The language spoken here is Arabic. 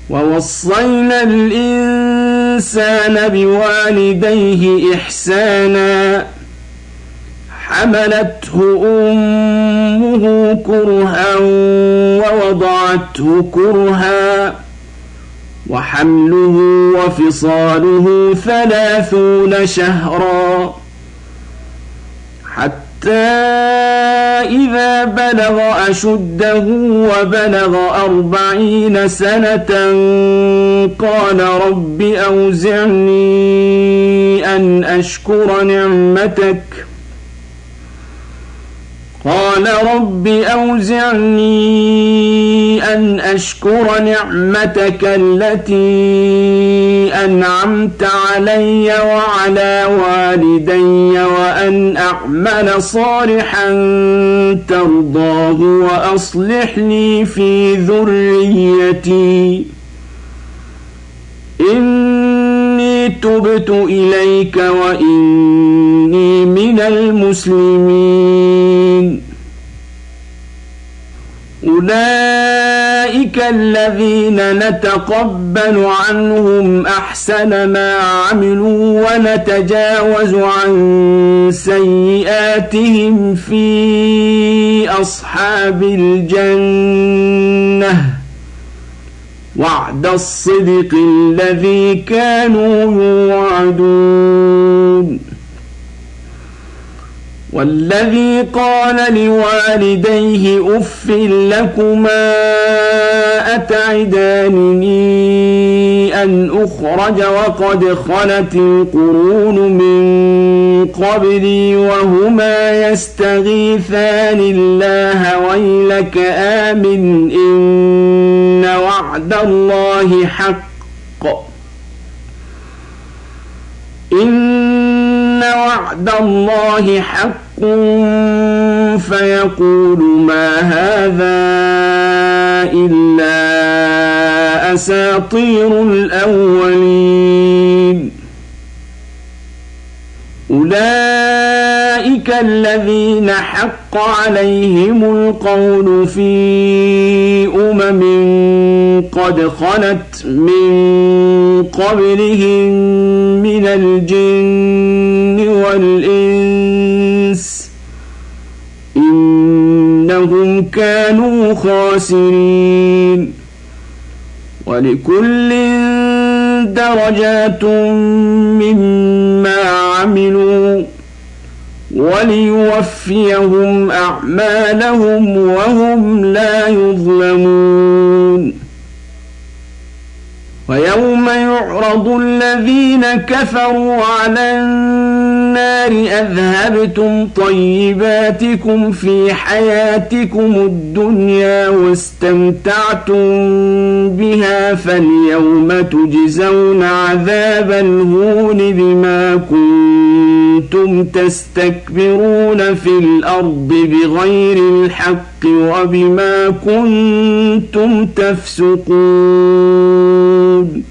ووصينا الإنسان بوالديه إحسانا حملته أمه كرها ووضعته كرها وحمله وفصاله 30 شهرا حتى إذا بلغ أشده وبلغ 40 سنة قال رب أوزعني أن أشكر نعمتك التي أنعمت علي وعلى والدي وأن أعمل صالحا ترضاه وأصلح لي في ذريتي إني تبت إليك وإني من المسلمين. أولئك الذين نتقبل عنهم أحسن ما عملوا ونتجاوز عن سيئاتهم في أصحاب الجنة وعد الصدق الذي كانوا يوعدون. والذي قال لوالديه أف لكما أتعدانني أن أخرج وقد خلت القرون من قبلي وهما يستغيثان الله ويلك آمن إن وعد الله حق فيقول ما هذا إلا أساطير الأولين. أولئك الذين حق عليهم القول في قد خلت من قبلهم من الجن والإنس إنهم كانوا خاسرين. ولكل درجات مما عملوا وليوفيهم أعمالهم وهم لا يظلمون. ويوم يعرض الذين كفروا على النار أذهبتم طيباتكم في حياتكم الدنيا واستمتعتم بها فاليوم تجزون عذاب الهون بما كنتم تستكبرون في الأرض بغير الحق وبما كنتم تفسقون.